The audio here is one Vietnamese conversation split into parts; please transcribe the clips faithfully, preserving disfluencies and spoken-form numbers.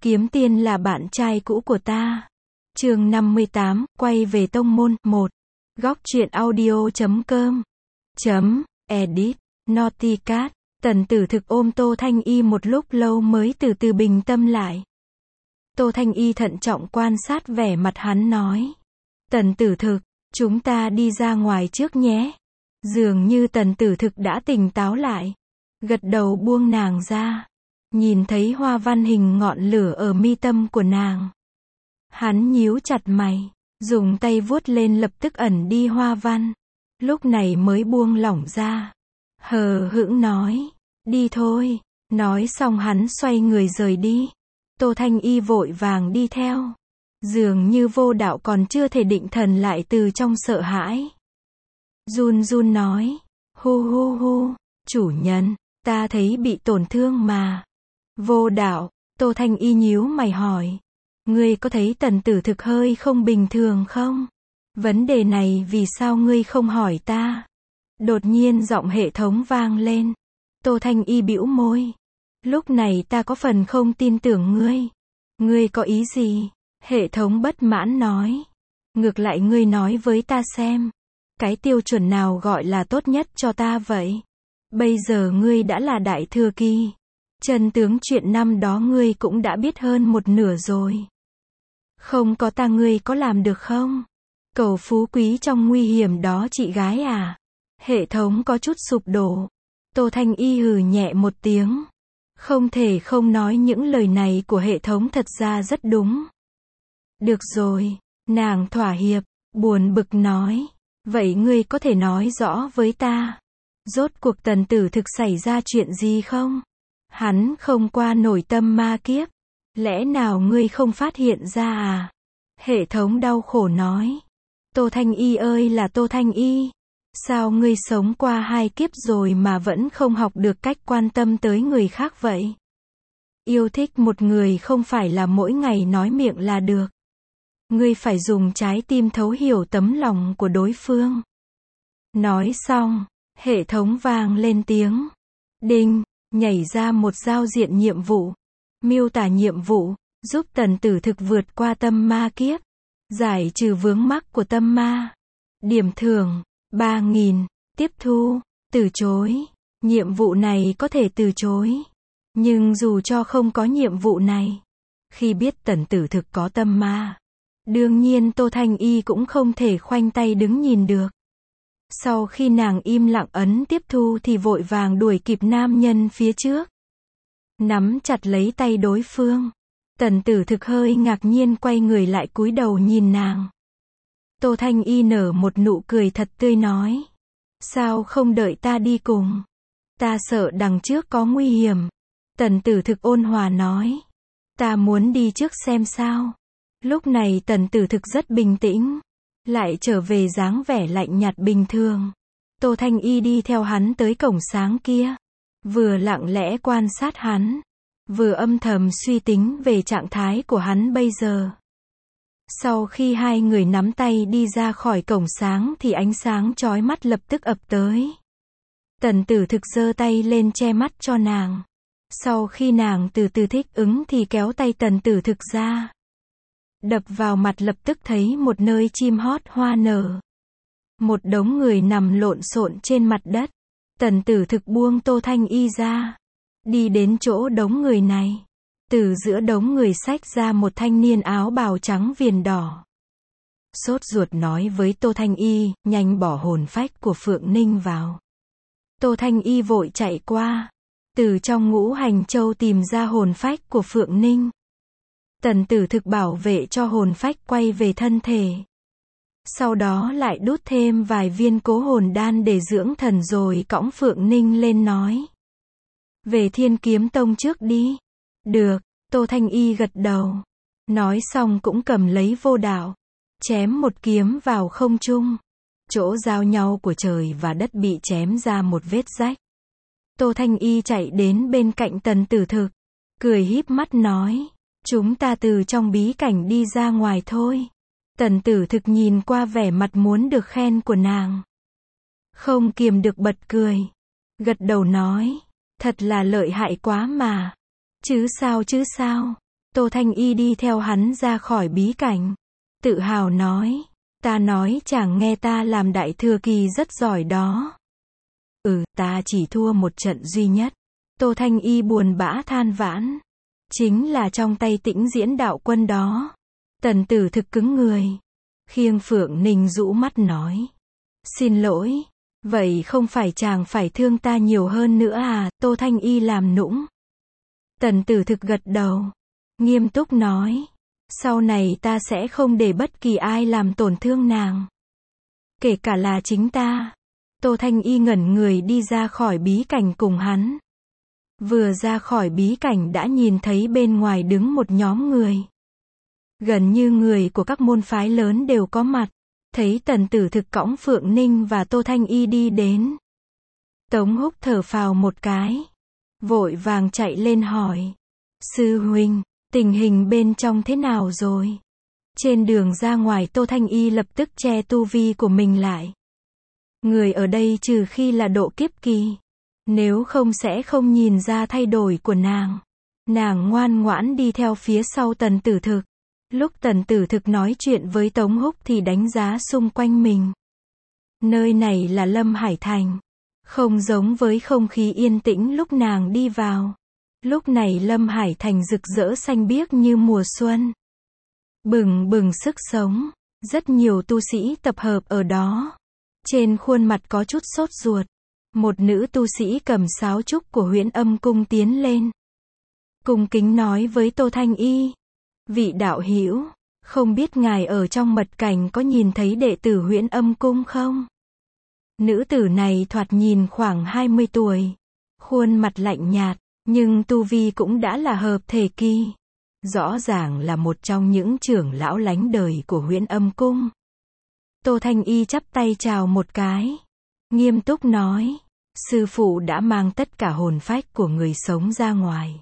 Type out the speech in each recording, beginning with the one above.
Kiếm Tiên là bạn trai cũ của ta. Chương năm mươi tám, quay về tông môn, một. Góc truyện audio chấm com. Chấm, edit, Naughty Cat. Tần Tử Thực ôm Tô Thanh Y một lúc lâu mới từ từ bình tâm lại. Tô Thanh Y thận trọng quan sát vẻ mặt hắn nói. Tần Tử Thực, chúng ta đi ra ngoài trước nhé. Dường như Tần Tử Thực đã tỉnh táo lại. Gật đầu buông nàng ra. Nhìn thấy hoa văn hình ngọn lửa ở mi tâm của nàng. Hắn nhíu chặt mày, dùng tay vuốt lên lập tức ẩn đi hoa văn. Lúc này mới buông lỏng ra. Hờ hững nói, đi thôi. Nói xong hắn xoay người rời đi. Tô Thanh Y vội vàng đi theo. Dường như Vô Đạo còn chưa thể định thần lại từ trong sợ hãi. Run run nói, hu hu hu, chủ nhân, ta thấy bị tổn thương mà. Vô Đạo, Tô Thanh Y nhíu mày hỏi. Ngươi có thấy Tần Tử Thực hơi không bình thường không? Vấn đề này vì sao ngươi không hỏi ta? Đột nhiên giọng hệ thống vang lên. Tô Thanh Y bĩu môi. Lúc này ta có phần không tin tưởng ngươi. Ngươi có ý gì? Hệ thống bất mãn nói. Ngược lại ngươi nói với ta xem. Cái tiêu chuẩn nào gọi là tốt nhất cho ta vậy? Bây giờ ngươi đã là đại thừa kỳ. Chân tướng chuyện năm đó ngươi cũng đã biết hơn một nửa rồi. Không có ta ngươi có làm được không? Cầu phú quý trong nguy hiểm đó chị gái à? Hệ thống có chút sụp đổ. Tô Thanh Y hừ nhẹ một tiếng. Không thể không nói những lời này của hệ thống thật ra rất đúng. Được rồi, nàng thỏa hiệp, buồn bực nói. Vậy ngươi có thể nói rõ với ta. Rốt cuộc Tần Tử Thực xảy ra chuyện gì không? Hắn không qua nổi tâm ma kiếp. Lẽ nào ngươi không phát hiện ra à? Hệ thống đau khổ nói. Tô Thanh Y ơi là Tô Thanh Y. Sao ngươi sống qua hai kiếp rồi mà vẫn không học được cách quan tâm tới người khác vậy? Yêu thích một người không phải là mỗi ngày nói miệng là được. Ngươi phải dùng trái tim thấu hiểu tấm lòng của đối phương. Nói xong, hệ thống vang lên tiếng. Đinh, nhảy ra một giao diện nhiệm vụ. Miêu tả nhiệm vụ, giúp Tần Tử Thực vượt qua tâm ma kiếp. Giải trừ vướng mắc của tâm ma. Điểm thưởng, ba nghìn. Tiếp thu, từ chối. Nhiệm vụ này có thể từ chối. Nhưng dù cho không có nhiệm vụ này. Khi biết Tần Tử Thực có tâm ma. Đương nhiên Tô Thanh Y cũng không thể khoanh tay đứng nhìn được. Sau khi nàng im lặng ấn tiếp thu thì vội vàng đuổi kịp nam nhân phía trước. Nắm chặt lấy tay đối phương. Tần Tử Thực hơi ngạc nhiên quay người lại cúi đầu nhìn nàng. Tô Thanh Y nở một nụ cười thật tươi nói. Sao không đợi ta đi cùng? Ta sợ đằng trước có nguy hiểm. Tần Tử Thực ôn hòa nói. Ta muốn đi trước xem sao. Lúc này Tần Tử Thực rất bình tĩnh. Lại trở về dáng vẻ lạnh nhạt bình thường. Tô Thanh Y đi theo hắn tới cổng sáng kia. Vừa lặng lẽ quan sát hắn. Vừa âm thầm suy tính về trạng thái của hắn bây giờ. Sau khi hai người nắm tay đi ra khỏi cổng sáng thì ánh sáng chói mắt lập tức ập tới. Tần Tử Thực giơ tay lên che mắt cho nàng. Sau khi nàng từ từ thích ứng thì kéo tay Tần Tử Thực ra. Đập vào mặt lập tức thấy một nơi chim hót hoa nở. Một đống người nằm lộn xộn trên mặt đất. Tần Tử Thực buông Tô Thanh Y ra. Đi đến chỗ đống người này. Từ giữa đống người xách ra một thanh niên áo bào trắng viền đỏ. Sốt ruột nói với Tô Thanh Y, nhanh bỏ hồn phách của Phượng Ninh vào. Tô Thanh Y vội chạy qua. Từ trong ngũ hành châu tìm ra hồn phách của Phượng Ninh. Tần Tử Thực bảo vệ cho hồn phách quay về thân thể. Sau đó lại đút thêm vài viên cố hồn đan để dưỡng thần rồi cõng Phượng Ninh lên nói. Về Thiên Kiếm Tông trước đi. Được, Tô Thanh Y gật đầu. Nói xong cũng cầm lấy Vô Đạo. Chém một kiếm vào không trung. Chỗ giao nhau của trời và đất bị chém ra một vết rách. Tô Thanh Y chạy đến bên cạnh Tần Tử Thực. Cười híp mắt nói. Chúng ta từ trong bí cảnh đi ra ngoài thôi. Tần Tử Thực nhìn qua vẻ mặt muốn được khen của nàng. Không kiềm được bật cười. Gật đầu nói. Thật là lợi hại quá mà. Chứ sao chứ sao. Tô Thanh Y đi theo hắn ra khỏi bí cảnh. Tự hào nói, ta nói chàng nghe ta làm đại thừa kỳ rất giỏi đó. Ừ, ta chỉ thua một trận duy nhất. Tô Thanh Y buồn bã than vãn. Chính là trong tay Tĩnh Diễn đạo quân đó. Tần Tử Thực cứng người. Khiêng Phượng Ninh rũ mắt nói. Xin lỗi. Vậy không phải chàng phải thương ta nhiều hơn nữa à? Tô Thanh Y làm nũng. Tần Tử Thực gật đầu. Nghiêm túc nói. Sau này ta sẽ không để bất kỳ ai làm tổn thương nàng. Kể cả là chính ta. Tô Thanh Y ngẩn người đi ra khỏi bí cảnh cùng hắn. Vừa ra khỏi bí cảnh đã nhìn thấy bên ngoài đứng một nhóm người. Gần như người của các môn phái lớn đều có mặt. Thấy Tần Tử Thực cõng Phượng Ninh và Tô Thanh Y đi đến. Tống Húc thở phào một cái. Vội vàng chạy lên hỏi. Sư huynh, tình hình bên trong thế nào rồi? Trên đường ra ngoài Tô Thanh Y lập tức che tu vi của mình lại. Người ở đây trừ khi là độ kiếp kỳ. Nếu không sẽ không nhìn ra thay đổi của nàng. Nàng ngoan ngoãn đi theo phía sau Tần Tử Thực. Lúc Tần Tử Thực nói chuyện với Tống Húc thì đánh giá xung quanh mình. Nơi này là Lâm Hải Thành. Không giống với không khí yên tĩnh lúc nàng đi vào. Lúc này Lâm Hải Thành rực rỡ xanh biếc như mùa xuân. Bừng bừng sức sống. Rất nhiều tu sĩ tập hợp ở đó. Trên khuôn mặt có chút sốt ruột. Một nữ tu sĩ cầm sáo trúc của Huyễn Âm Cung tiến lên. Cung kính nói với Tô Thanh Y. Vị đạo hữu, không biết ngài ở trong mật cảnh có nhìn thấy đệ tử Huyễn Âm Cung không? Nữ tử này thoạt nhìn khoảng hai mươi tuổi. Khuôn mặt lạnh nhạt, nhưng tu vi cũng đã là hợp thể kỳ. Rõ ràng là một trong những trưởng lão lánh đời của Huyễn Âm Cung. Tô Thanh Y chắp tay chào một cái. Nghiêm túc nói. Sư phụ đã mang tất cả hồn phách của người sống ra ngoài.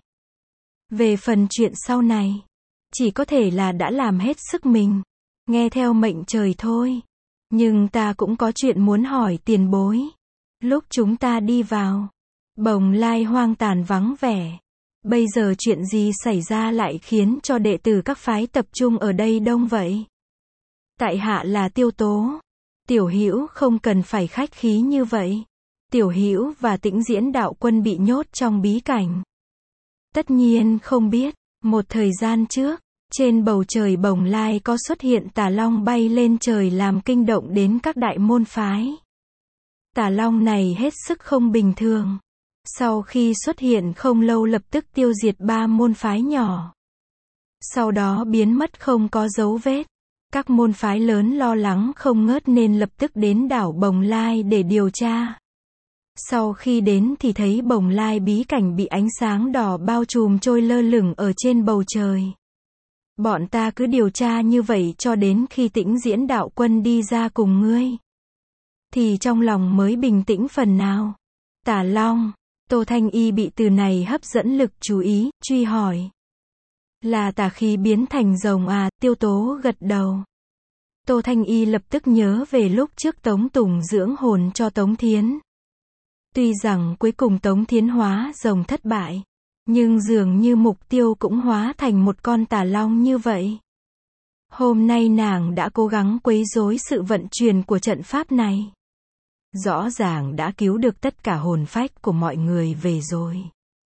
Về phần chuyện sau này, chỉ có thể là đã làm hết sức mình. Nghe theo mệnh trời thôi. Nhưng ta cũng có chuyện muốn hỏi tiền bối. Lúc chúng ta đi vào, Bồng Lai hoang tàn vắng vẻ. Bây giờ chuyện gì xảy ra lại khiến cho đệ tử các phái tập trung ở đây đông vậy? Tại hạ là Tiêu Tố. Tiểu Hữu không cần phải khách khí như vậy. Tiểu Hữu và Tĩnh Diễn đạo quân bị nhốt trong bí cảnh. Tất nhiên không biết, một thời gian trước, trên bầu trời Bồng Lai có xuất hiện Tà Long bay lên trời làm kinh động đến các đại môn phái. Tà Long này hết sức không bình thường. Sau khi xuất hiện không lâu lập tức tiêu diệt ba môn phái nhỏ. Sau đó biến mất không có dấu vết. Các môn phái lớn lo lắng không ngớt nên lập tức đến đảo Bồng Lai để điều tra. Sau khi đến thì thấy Bồng Lai bí cảnh bị ánh sáng đỏ bao trùm trôi lơ lửng ở trên bầu trời. Bọn ta cứ điều tra như vậy cho đến khi Tĩnh Diễn đạo quân đi ra cùng ngươi. Thì trong lòng mới bình tĩnh phần nào. Tà Long, Tô Thanh Y bị từ này hấp dẫn lực chú ý, truy hỏi. Là tà khí biến thành rồng à? Tiêu Tố gật đầu. Tô Thanh Y lập tức nhớ về lúc trước Tống Tùng dưỡng hồn cho Tống Thiến. Tuy rằng cuối cùng Tống Thiến hóa rồng thất bại, nhưng dường như mục tiêu cũng hóa thành một con tà long như vậy. Hôm nay nàng đã cố gắng quấy rối sự vận chuyển của trận pháp này. Rõ ràng đã cứu được tất cả hồn phách của mọi người về rồi.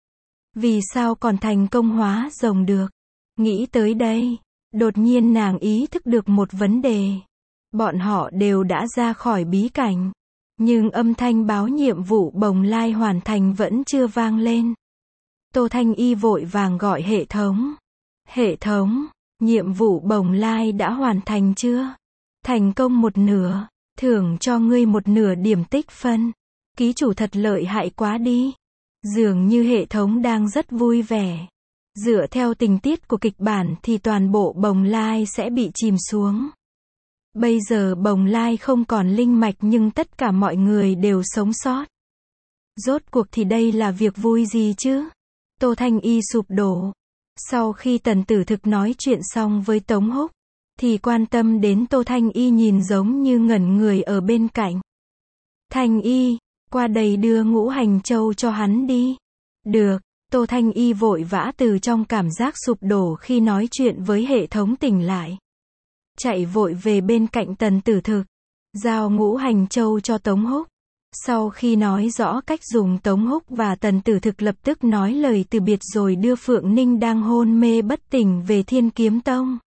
Vì sao còn thành công hóa rồng được? Nghĩ tới đây, đột nhiên nàng ý thức được một vấn đề. Bọn họ đều đã ra khỏi bí cảnh. Nhưng âm thanh báo nhiệm vụ Bồng Lai hoàn thành vẫn chưa vang lên. Tô Thanh Y vội vàng gọi hệ thống. Hệ thống, nhiệm vụ Bồng Lai đã hoàn thành chưa? Thành công một nửa, thưởng cho ngươi một nửa điểm tích phân. Ký chủ thật lợi hại quá đi. Dường như hệ thống đang rất vui vẻ. Dựa theo tình tiết của kịch bản thì toàn bộ Bồng Lai sẽ bị chìm xuống. Bây giờ Bồng Lai không còn linh mạch nhưng tất cả mọi người đều sống sót. Rốt cuộc thì đây là việc vui gì chứ? Tô Thanh Y sụp đổ. Sau khi Tần Tử Thực nói chuyện xong với Tống Húc, thì quan tâm đến Tô Thanh Y nhìn giống như ngẩn người ở bên cạnh. Thanh Y, qua đây đưa Ngũ Hành Châu cho hắn đi. Được, Tô Thanh Y vội vã từ trong cảm giác sụp đổ khi nói chuyện với hệ thống tỉnh lại. Chạy vội về bên cạnh Tần Tử Thực, giao ngũ hành châu cho Tống Húc. Sau khi nói rõ cách dùng, Tống Húc và Tần Tử Thực lập tức nói lời từ biệt rồi đưa Phượng Ninh đang hôn mê bất tỉnh về Thiên Kiếm Tông.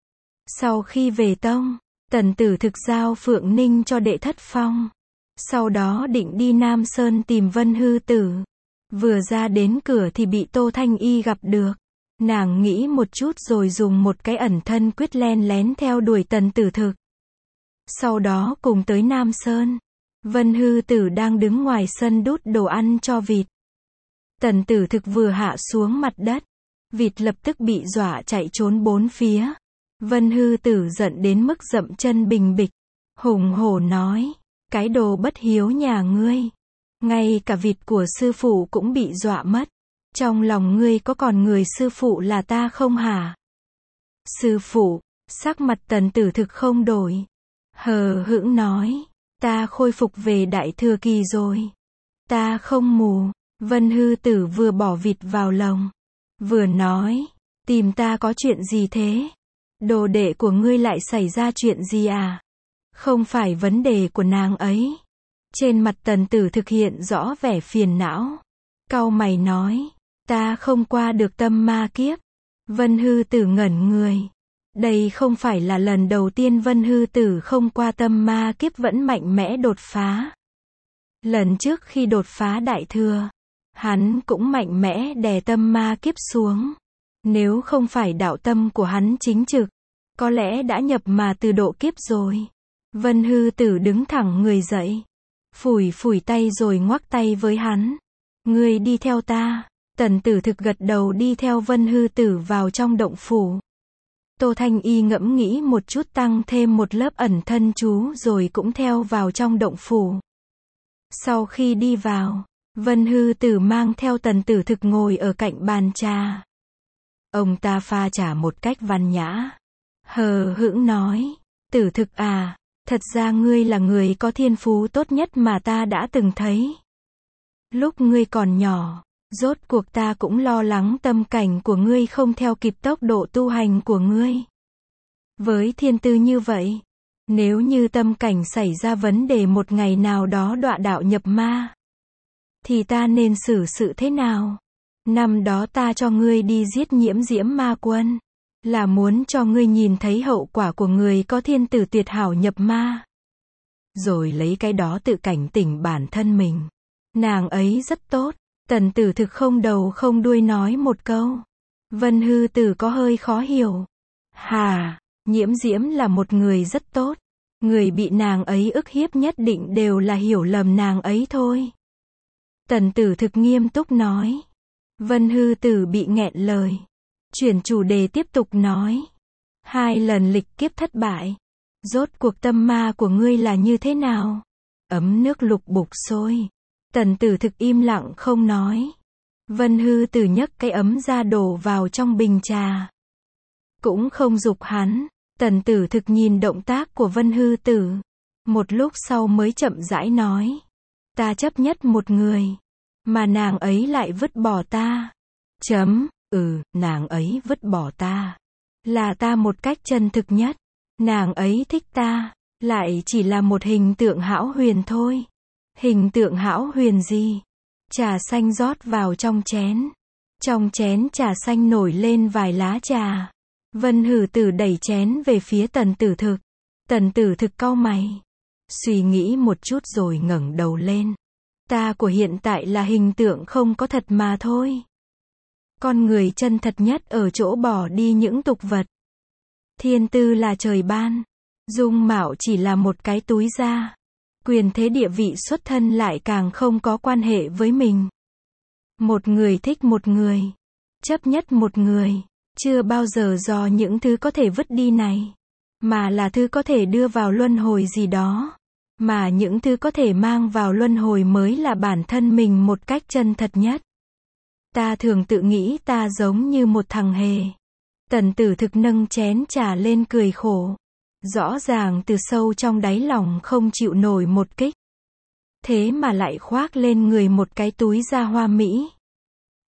Sau khi về tông, Tần Tử Thực giao Phượng Ninh cho Đệ Thất Phong. Sau đó định đi Nam Sơn tìm Vân Hư Tử. Vừa ra đến cửa thì bị Tô Thanh Y gặp được. Nàng nghĩ một chút rồi dùng một cái ẩn thân quyết len lén theo đuổi Tần Tử Thực. Sau đó cùng tới Nam Sơn. Vân Hư Tử đang đứng ngoài sân đút đồ ăn cho vịt. Tần Tử Thực vừa hạ xuống mặt đất, vịt lập tức bị dọa chạy trốn bốn phía. Vân Hư Tử giận đến mức dậm chân bình bịch, hùng hổ nói, cái đồ bất hiếu nhà ngươi, ngay cả vịt của sư phụ cũng bị dọa mất. Trong lòng ngươi có còn người sư phụ là ta không hả? Sư phụ, sắc mặt Tần Tử Thực không đổi, hờ hững nói, ta khôi phục về Đại Thừa Kỳ rồi. Ta không mù. Vân Hư Tử vừa bỏ vịt vào lồng, vừa nói, tìm ta có chuyện gì thế? Đồ đệ của ngươi lại xảy ra chuyện gì à? Không phải vấn đề của nàng ấy. Trên mặt Tần Tử Thực hiện rõ vẻ phiền não. Cau mày nói, ta không qua được tâm ma kiếp. Vân Hư Tử ngẩn người. Đây không phải là lần đầu tiên Vân Hư Tử không qua tâm ma kiếp vẫn mạnh mẽ đột phá. Lần trước khi đột phá Đại Thừa, hắn cũng mạnh mẽ đè tâm ma kiếp xuống. Nếu không phải đạo tâm của hắn chính trực, có lẽ đã nhập mà từ độ kiếp rồi. Vân Hư Tử đứng thẳng người dậy, phủi phủi tay rồi ngoắc tay với hắn. Ngươi đi theo ta. Tần Tử Thực gật đầu đi theo Vân Hư Tử vào trong động phủ. Tô Thanh Y ngẫm nghĩ một chút tăng thêm một lớp ẩn thân chú rồi cũng theo vào trong động phủ. Sau khi đi vào, Vân Hư Tử mang theo Tần Tử Thực ngồi ở cạnh bàn trà. Ông ta pha trà một cách văn nhã, hờ hững nói, Tử Thực à, thật ra ngươi là người có thiên phú tốt nhất mà ta đã từng thấy. Lúc ngươi còn nhỏ, rốt cuộc ta cũng lo lắng tâm cảnh của ngươi không theo kịp tốc độ tu hành của ngươi. Với thiên tư như vậy, nếu như tâm cảnh xảy ra vấn đề một ngày nào đó đọa đạo nhập ma, thì ta nên xử sự thế nào? Năm đó ta cho ngươi đi giết Nhiễm Diễm Ma Quân, là muốn cho ngươi nhìn thấy hậu quả của người có thiên tử tuyệt hảo nhập ma. Rồi lấy cái đó tự cảnh tỉnh bản thân mình. Nàng ấy rất tốt. Tần Tử Thực không đầu không đuôi nói một câu. Vân Hư Tử có hơi khó hiểu. Hà, Nhiễm Diễm là một người rất tốt. Người bị nàng ấy ức hiếp nhất định đều là hiểu lầm nàng ấy thôi. Tần Tử Thực nghiêm túc nói. Vân Hư Tử bị nghẹn lời. Chuyển chủ đề tiếp tục nói. Hai lần lịch kiếp thất bại. Rốt cuộc tâm ma của ngươi là như thế nào? Ấm nước lục bục sôi. Tần Tử Thực im lặng không nói. Vân Hư Tử nhấc cái ấm ra đổ vào trong bình trà. Cũng không giục hắn. Tần Tử Thực nhìn động tác của Vân Hư Tử. Một lúc sau mới chậm rãi nói. Ta chấp nhất một người. Mà nàng ấy lại vứt bỏ ta. Chấm, ừ, nàng ấy vứt bỏ ta. Là ta một cách chân thực nhất. Nàng ấy thích ta. Lại chỉ là một hình tượng hão huyền thôi. Hình tượng hão huyền gì? Trà xanh rót vào trong chén. Trong chén trà xanh nổi lên vài lá trà. Vân Hư Tử đẩy chén về phía Tần Tử Thực. Tần Tử Thực cau mày. Suy nghĩ một chút rồi ngẩng đầu lên. Ta của hiện tại là hình tượng không có thật mà thôi. Con người chân thật nhất ở chỗ bỏ đi những tục vật. Thiên tư là trời ban. Dung mạo chỉ là một cái túi da. Quyền thế địa vị xuất thân lại càng không có quan hệ với mình. Một người thích một người, chấp nhất một người, chưa bao giờ do những thứ có thể vứt đi này, mà là thứ có thể đưa vào luân hồi gì đó, mà những thứ có thể mang vào luân hồi mới là bản thân mình một cách chân thật nhất. Ta thường tự nghĩ ta giống như một thằng hề. Tần Tử Thực nâng chén trà lên cười khổ. Rõ ràng từ sâu trong đáy lòng không chịu nổi một kích. Thế mà lại khoác lên người một cái túi da hoa mỹ.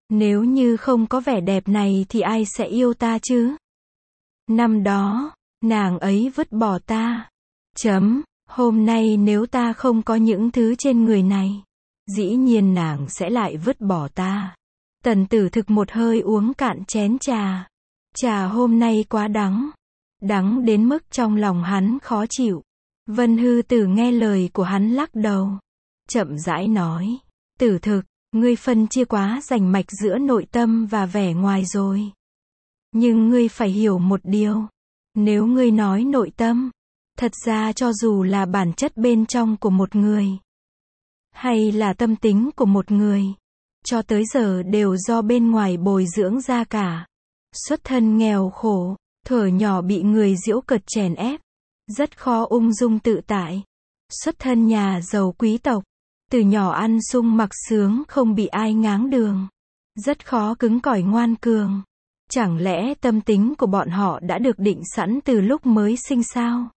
Nếu như không có vẻ đẹp này thì ai sẽ yêu ta chứ? Năm đó, nàng ấy vứt bỏ ta. Chấm, hôm nay nếu ta không có những thứ trên người này, dĩ nhiên nàng sẽ lại vứt bỏ ta. Tần Tử Thực một hơi uống cạn chén trà. Trà hôm nay quá đắng. Đắng đến mức trong lòng hắn khó chịu. Vân Hư Tử nghe lời của hắn lắc đầu. Chậm rãi nói. Tử Thực, ngươi phân chia quá rành mạch giữa nội tâm và vẻ ngoài rồi. Nhưng ngươi phải hiểu một điều. Nếu ngươi nói nội tâm, thật ra cho dù là bản chất bên trong của một người, hay là tâm tính của một người, cho tới giờ đều do bên ngoài bồi dưỡng ra cả. Xuất thân nghèo khổ, thuở nhỏ bị người giễu cợt chèn ép, rất khó ung dung tự tại. Xuất thân nhà giàu quý tộc, từ nhỏ ăn sung mặc sướng không bị ai ngáng đường, rất khó cứng cỏi ngoan cường. Chẳng lẽ tâm tính của bọn họ đã được định sẵn từ lúc mới sinh sao?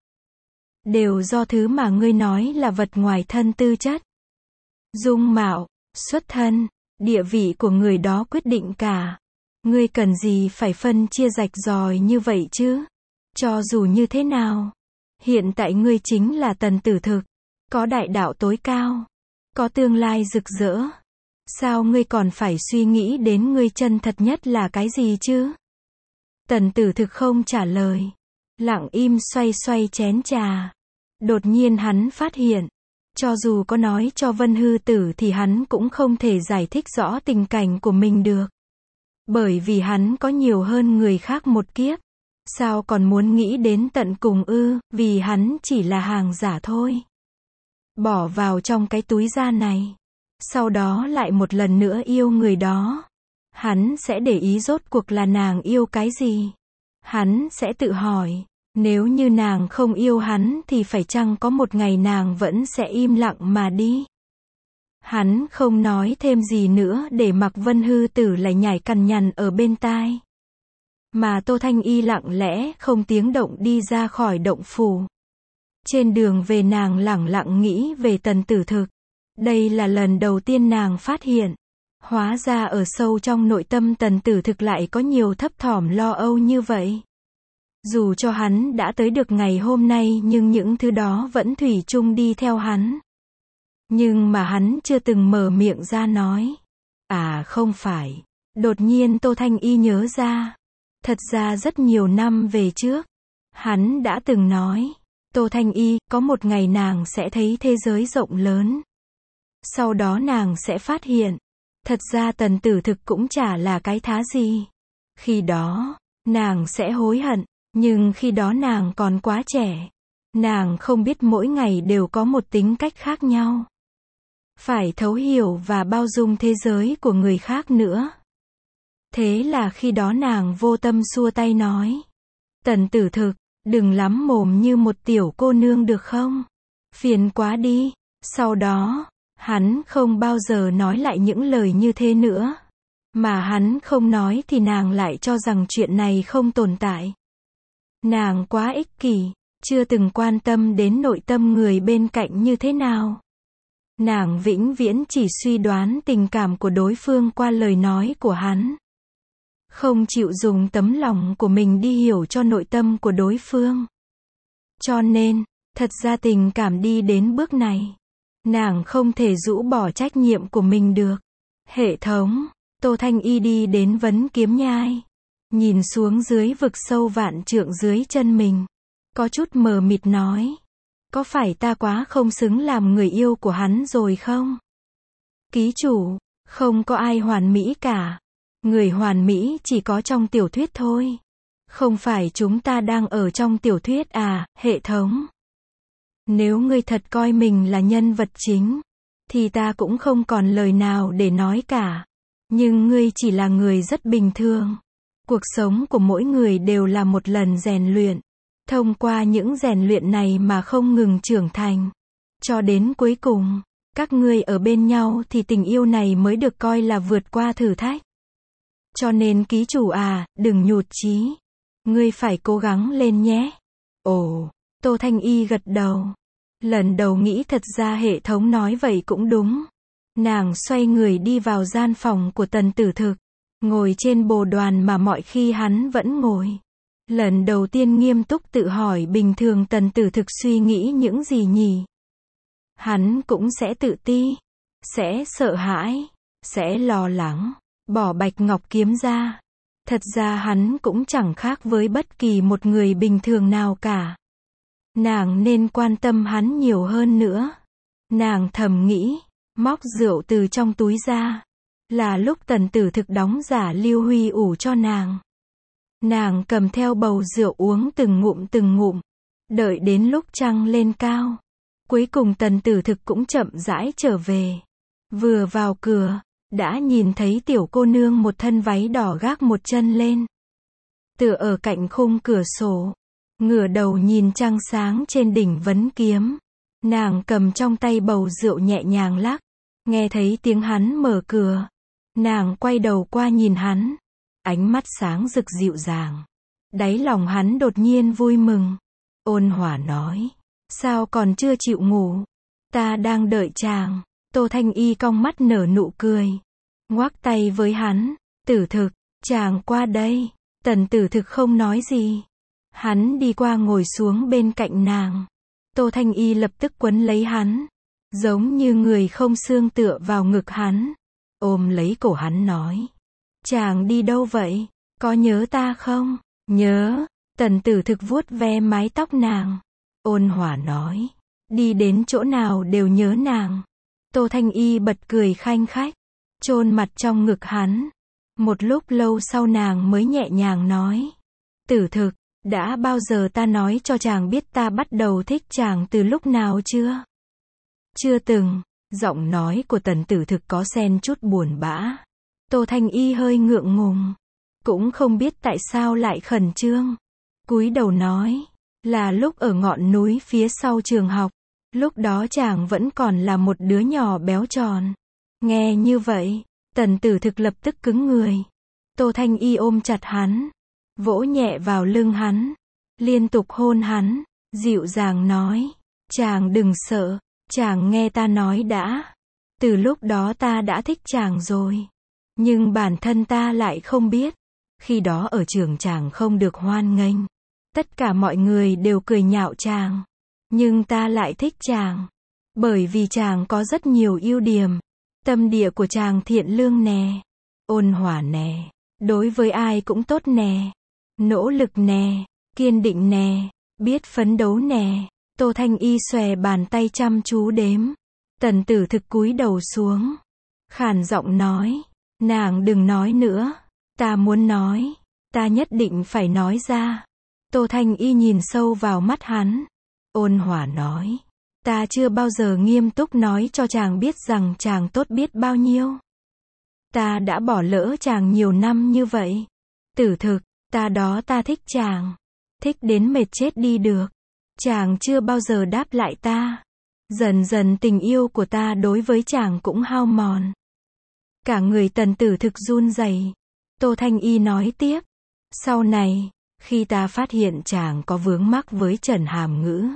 Đều do thứ mà ngươi nói là vật ngoài thân tư chất, dung mạo, xuất thân, địa vị của người đó quyết định cả. Ngươi cần gì phải phân chia rạch ròi như vậy chứ? Cho dù như thế nào, hiện tại ngươi chính là Tần Tử Thực, có đại đạo tối cao, có tương lai rực rỡ. Sao ngươi còn phải suy nghĩ đến ngươi chân thật nhất là cái gì chứ? Tần Tử Thực không trả lời, lặng im xoay xoay chén trà. Đột nhiên hắn phát hiện, cho dù có nói cho Vân Hư Tử thì hắn cũng không thể giải thích rõ tình cảnh của mình được. Bởi vì hắn có nhiều hơn người khác một kiếp. Sao còn muốn nghĩ đến tận cùng ư, vì hắn chỉ là hàng giả thôi. Bỏ vào trong cái túi da này. Sau đó lại một lần nữa yêu người đó. Hắn sẽ để ý rốt cuộc là nàng yêu cái gì. Hắn sẽ tự hỏi, nếu như nàng không yêu hắn thì phải chăng có một ngày nàng vẫn sẽ im lặng mà đi. Hắn không nói thêm gì nữa để mặc Vân Hư Tử lại nhảy cằn nhằn ở bên tai. Mà Tô Thanh Y lặng lẽ không tiếng động đi ra khỏi động phủ. Trên đường về nàng lẳng lặng nghĩ về Tần Tử Thực. Đây là lần đầu tiên nàng phát hiện. Hóa ra ở sâu trong nội tâm Tần Tử Thực lại có nhiều thấp thỏm lo âu như vậy. Dù cho hắn đã tới được ngày hôm nay nhưng những thứ đó vẫn thủy chung đi theo hắn. Nhưng mà hắn chưa từng mở miệng ra nói. À không phải. Đột nhiên Tô Thanh Y nhớ ra. Thật ra rất nhiều năm về trước, hắn đã từng nói, Tô Thanh Y, có một ngày nàng sẽ thấy thế giới rộng lớn. Sau đó nàng sẽ phát hiện, thật ra Tần Tử Thực cũng chả là cái thá gì. Khi đó, nàng sẽ hối hận, nhưng khi đó nàng còn quá trẻ. Nàng không biết mỗi ngày đều có một tính cách khác nhau. Phải thấu hiểu và bao dung thế giới của người khác nữa. Thế là khi đó nàng vô tâm xua tay nói. Tần Tử Thực, đừng lắm mồm như một tiểu cô nương được không? Phiền quá đi. Sau đó, hắn không bao giờ nói lại những lời như thế nữa. Mà hắn không nói thì nàng lại cho rằng chuyện này không tồn tại. Nàng quá ích kỷ, chưa từng quan tâm đến nội tâm người bên cạnh như thế nào. Nàng vĩnh viễn chỉ suy đoán tình cảm của đối phương qua lời nói của hắn. Không chịu dùng tấm lòng của mình đi hiểu cho nội tâm của đối phương. Cho nên, thật ra tình cảm đi đến bước này, nàng không thể rũ bỏ trách nhiệm của mình được. Hệ thống, Tô Thanh Y đi đến Vấn Kiếm Nhai, nhìn xuống dưới vực sâu vạn trượng dưới chân mình, có chút mờ mịt nói, có phải ta quá không xứng làm người yêu của hắn rồi không? Ký chủ, không có ai hoàn mỹ cả. Người hoàn mỹ chỉ có trong tiểu thuyết thôi. Không phải chúng ta đang ở trong tiểu thuyết à, hệ thống. Nếu ngươi thật coi mình là nhân vật chính, thì ta cũng không còn lời nào để nói cả. Nhưng ngươi chỉ là người rất bình thường. Cuộc sống của mỗi người đều là một lần rèn luyện. Thông qua những rèn luyện này mà không ngừng trưởng thành. Cho đến cuối cùng, các ngươi ở bên nhau thì tình yêu này mới được coi là vượt qua thử thách. Cho nên ký chủ à, đừng nhụt chí. Ngươi phải cố gắng lên nhé. Ồ, Tô Thanh Y gật đầu. Lần đầu nghĩ thật ra hệ thống nói vậy cũng đúng. Nàng xoay người đi vào gian phòng của Tần Tử Thực. ngồi trên bồ đoàn mà mọi khi hắn vẫn ngồi. Lần đầu tiên nghiêm túc tự hỏi bình thường Tần Tử Thực suy nghĩ những gì nhỉ? Hắn cũng sẽ tự ti, sẽ sợ hãi, sẽ lo lắng, bỏ Bạch Ngọc Kiếm ra. Thật ra hắn cũng chẳng khác với bất kỳ một người bình thường nào cả. Nàng nên quan tâm hắn nhiều hơn nữa. Nàng thầm nghĩ, móc rượu từ trong túi ra. Là lúc Tần Tử Thực đóng giả Lưu Huy ủ cho nàng. Nàng cầm theo bầu rượu uống từng ngụm từng ngụm. Đợi đến lúc trăng lên cao. Cuối cùng Tần Tử Thực cũng chậm rãi trở về. Vừa vào cửa, đã nhìn thấy tiểu cô nương một thân váy đỏ gác một chân lên. Tựa ở cạnh khung cửa sổ. Ngửa đầu nhìn trăng sáng trên đỉnh vấn kiếm. Nàng cầm trong tay bầu rượu nhẹ nhàng lắc. Nghe thấy tiếng hắn mở cửa. Nàng quay đầu qua nhìn hắn. Ánh mắt sáng rực dịu dàng. Đáy lòng hắn đột nhiên vui mừng. Ôn hòa nói. Sao còn chưa chịu ngủ? Ta đang đợi chàng. Tô Thanh Y cong mắt nở nụ cười. Ngoắc tay với hắn. Tử Thực, chàng qua đây. Tần Tử Thực không nói gì. Hắn đi qua ngồi xuống bên cạnh nàng. Tô Thanh Y lập tức quấn lấy hắn. Giống như người không xương tựa vào ngực hắn. Ôm lấy cổ hắn nói. Chàng đi đâu vậy? Có nhớ ta không? Nhớ. Tần Tử Thực vuốt ve mái tóc nàng. Ôn hòa nói. Đi đến chỗ nào đều nhớ nàng. Tô Thanh Y bật cười khanh khách. Chôn mặt trong ngực hắn. Một lúc lâu sau nàng mới nhẹ nhàng nói. Tử Thực, đã bao giờ ta nói cho chàng biết ta bắt đầu thích chàng từ lúc nào chưa? Chưa từng. Giọng nói của Tần Tử Thực có xen chút buồn bã. Tô Thanh Y hơi ngượng ngùng. Cũng không biết tại sao lại khẩn trương. Cúi đầu nói. Là lúc ở ngọn núi phía sau trường học. Lúc đó chàng vẫn còn là một đứa nhỏ béo tròn. Nghe như vậy, Tần Tử Thực lập tức cứng người. Tô Thanh Y ôm chặt hắn. Vỗ nhẹ vào lưng hắn. Liên tục hôn hắn. Dịu dàng nói. Chàng đừng sợ. Chàng nghe ta nói đã. Từ lúc đó ta đã thích chàng rồi. Nhưng bản thân ta lại không biết. Khi đó ở trường chàng không được hoan nghênh. Tất cả mọi người đều cười nhạo chàng. Nhưng ta lại thích chàng. Bởi vì chàng có rất nhiều ưu điểm. Tâm địa của chàng thiện lương nè. Ôn hòa nè. Đối với ai cũng tốt nè. Nỗ lực nè. Kiên định nè. Biết phấn đấu nè. Tô Thanh Y xòe bàn tay chăm chú đếm. Tần Tử Thực cúi đầu xuống. Khàn giọng nói. Nàng đừng nói nữa. Ta muốn nói. Ta nhất định phải nói ra. Tô Thanh Y nhìn sâu vào mắt hắn. Ôn hòa nói. Ta chưa bao giờ nghiêm túc nói cho chàng biết rằng chàng tốt biết bao nhiêu. Ta đã bỏ lỡ chàng nhiều năm như vậy. Tử Thực, ta đó ta thích chàng. Thích đến mệt chết đi được. Chàng chưa bao giờ đáp lại ta. Dần dần tình yêu của ta đối với chàng cũng hao mòn. Cả người Tần Tử Thực run rẩy. Tô Thanh Y nói tiếp. Sau này, khi ta phát hiện chàng có vướng mắc với Trần Hàm Ngữ.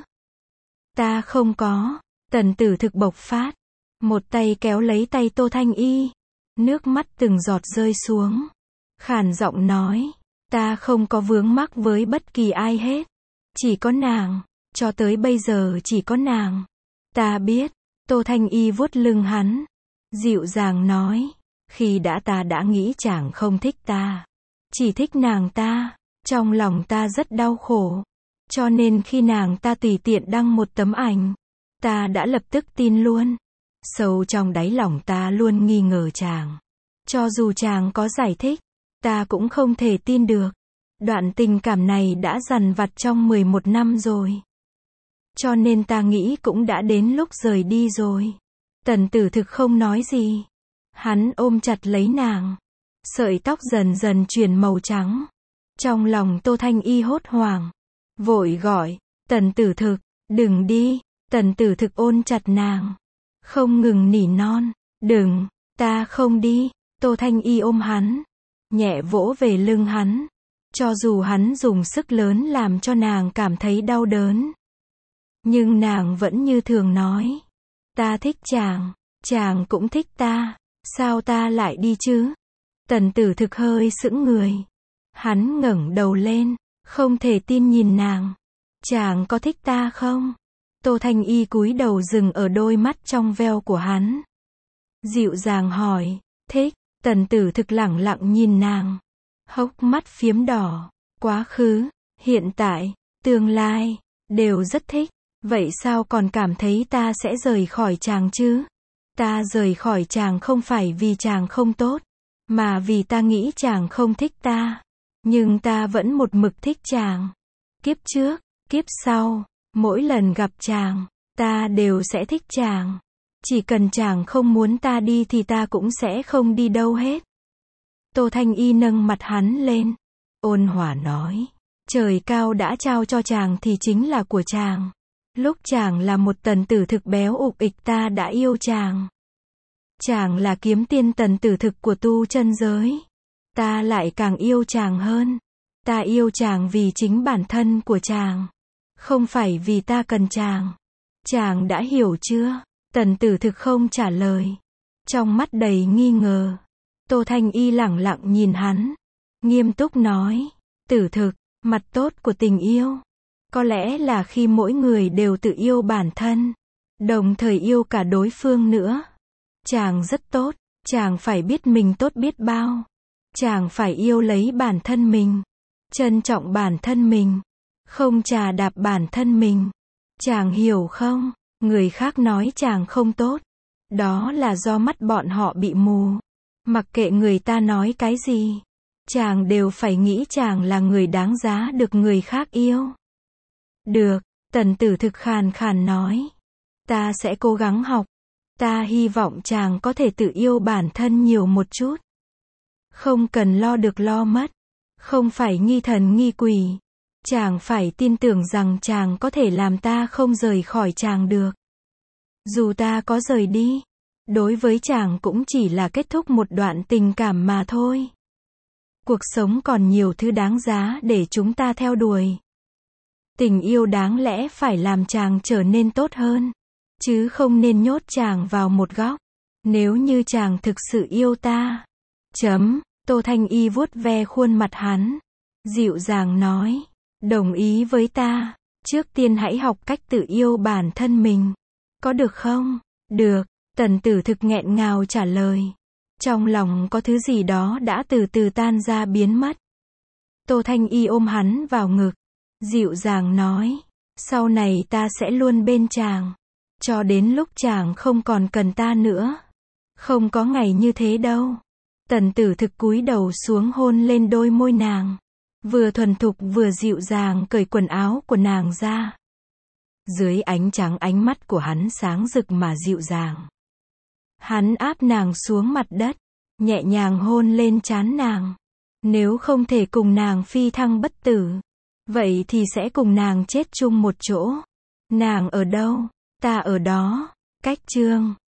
Ta không có. Tần Tử Thực bộc phát. Một tay kéo lấy tay Tô Thanh Y. Nước mắt từng giọt rơi xuống. Khàn giọng nói. Ta không có vướng mắc với bất kỳ ai hết. Chỉ có nàng. Cho tới bây giờ chỉ có nàng. Ta biết. Tô Thanh Y vuốt lưng hắn. Dịu dàng nói. Khi đã ta đã nghĩ chàng không thích ta. Chỉ thích nàng ta. Trong lòng ta rất đau khổ. Cho nên khi nàng ta tùy tiện đăng một tấm ảnh. Ta đã lập tức tin luôn. Sâu trong đáy lòng ta luôn nghi ngờ chàng. Cho dù chàng có giải thích. Ta cũng không thể tin được. Đoạn tình cảm này đã dằn vặt trong mười một năm rồi. Cho nên ta nghĩ cũng đã đến lúc rời đi rồi. Tần Tử Thực không nói gì. Hắn ôm chặt lấy nàng. Sợi tóc dần dần chuyển màu trắng. Trong lòng Tô Thanh Y hốt hoảng. Vội gọi. Tần Tử Thực, đừng đi. Tần Tử Thực ôn chặt nàng. Không ngừng nỉ non. Đừng, ta không đi. Tô Thanh Y ôm hắn. Nhẹ vỗ về lưng hắn. Cho dù hắn dùng sức lớn làm cho nàng cảm thấy đau đớn. Nhưng nàng vẫn như thường nói. Ta thích chàng. Chàng cũng thích ta. Sao ta lại đi chứ? Tần Tử Thực hơi sững người. Hắn ngẩng đầu lên, không thể tin nhìn nàng. Chàng có thích ta không? Tô Thanh Y cúi đầu dừng ở đôi mắt trong veo của hắn. Dịu dàng hỏi, thích. Tần Tử Thực lẳng lặng nhìn nàng. Hốc mắt phiếm đỏ. Quá khứ, hiện tại, tương lai, đều rất thích. Vậy sao còn cảm thấy ta sẽ rời khỏi chàng chứ? Ta rời khỏi chàng không phải vì chàng không tốt, mà vì ta nghĩ chàng không thích ta. Nhưng ta vẫn một mực thích chàng. Kiếp trước, kiếp sau, mỗi lần gặp chàng, ta đều sẽ thích chàng. Chỉ cần chàng không muốn ta đi thì ta cũng sẽ không đi đâu hết. Tô Thanh Y nâng mặt hắn lên, ôn hòa nói, trời cao đã trao cho chàng thì chính là của chàng. Lúc chàng là một Tần Tử Thực béo ục ịch ta đã yêu chàng. Chàng là kiếm tiên Tần Tử Thực của tu chân giới. Ta lại càng yêu chàng hơn. Ta yêu chàng vì chính bản thân của chàng. Không phải vì ta cần chàng. Chàng đã hiểu chưa? Tần Tử Thực không trả lời. Trong mắt đầy nghi ngờ. Tô Thanh Y lẳng lặng nhìn hắn. Nghiêm túc nói. Tử Thực, mặt tốt của tình yêu. Có lẽ là khi mỗi người đều tự yêu bản thân. Đồng thời yêu cả đối phương nữa. Chàng rất tốt. Chàng phải biết mình tốt biết bao. Chàng phải yêu lấy bản thân mình. Trân trọng bản thân mình. Không chà đạp bản thân mình. Chàng hiểu không? Người khác nói chàng không tốt. Đó là do mắt bọn họ bị mù. Mặc kệ người ta nói cái gì. Chàng đều phải nghĩ chàng là người đáng giá được người khác yêu. Được, Tần Tử Thực khàn khàn nói. Ta sẽ cố gắng học. Ta hy vọng chàng có thể tự yêu bản thân nhiều một chút. Không cần lo được lo mất. Không phải nghi thần nghi quỷ. Chàng phải tin tưởng rằng chàng có thể làm ta không rời khỏi chàng được. Dù ta có rời đi, đối với chàng cũng chỉ là kết thúc một đoạn tình cảm mà thôi. Cuộc sống còn nhiều thứ đáng giá để chúng ta theo đuổi. Tình yêu đáng lẽ phải làm chàng trở nên tốt hơn, chứ không nên nhốt chàng vào một góc. Nếu như chàng thực sự yêu ta. Chấm, Tô Thanh Y vuốt ve khuôn mặt hắn. Dịu dàng nói. Đồng ý với ta. Trước tiên hãy học cách tự yêu bản thân mình. Có được không? Được, Tần Tử Thực nghẹn ngào trả lời. Trong lòng có thứ gì đó đã từ từ tan ra biến mất. Tô Thanh Y ôm hắn vào ngực. Dịu dàng nói. Sau này ta sẽ luôn bên chàng. Cho đến lúc chàng không còn cần ta nữa. Không có ngày như thế đâu. Tần Tử Thực cúi đầu xuống hôn lên đôi môi nàng. Vừa thuần thục vừa dịu dàng cởi quần áo của nàng ra. Dưới ánh trắng ánh mắt của hắn sáng rực mà dịu dàng. Hắn áp nàng xuống mặt đất. Nhẹ nhàng hôn lên trán nàng. Nếu không thể cùng nàng phi thăng bất tử, vậy thì sẽ cùng nàng chết chung một chỗ. Nàng ở đâu? Ta ở đó. Cách chương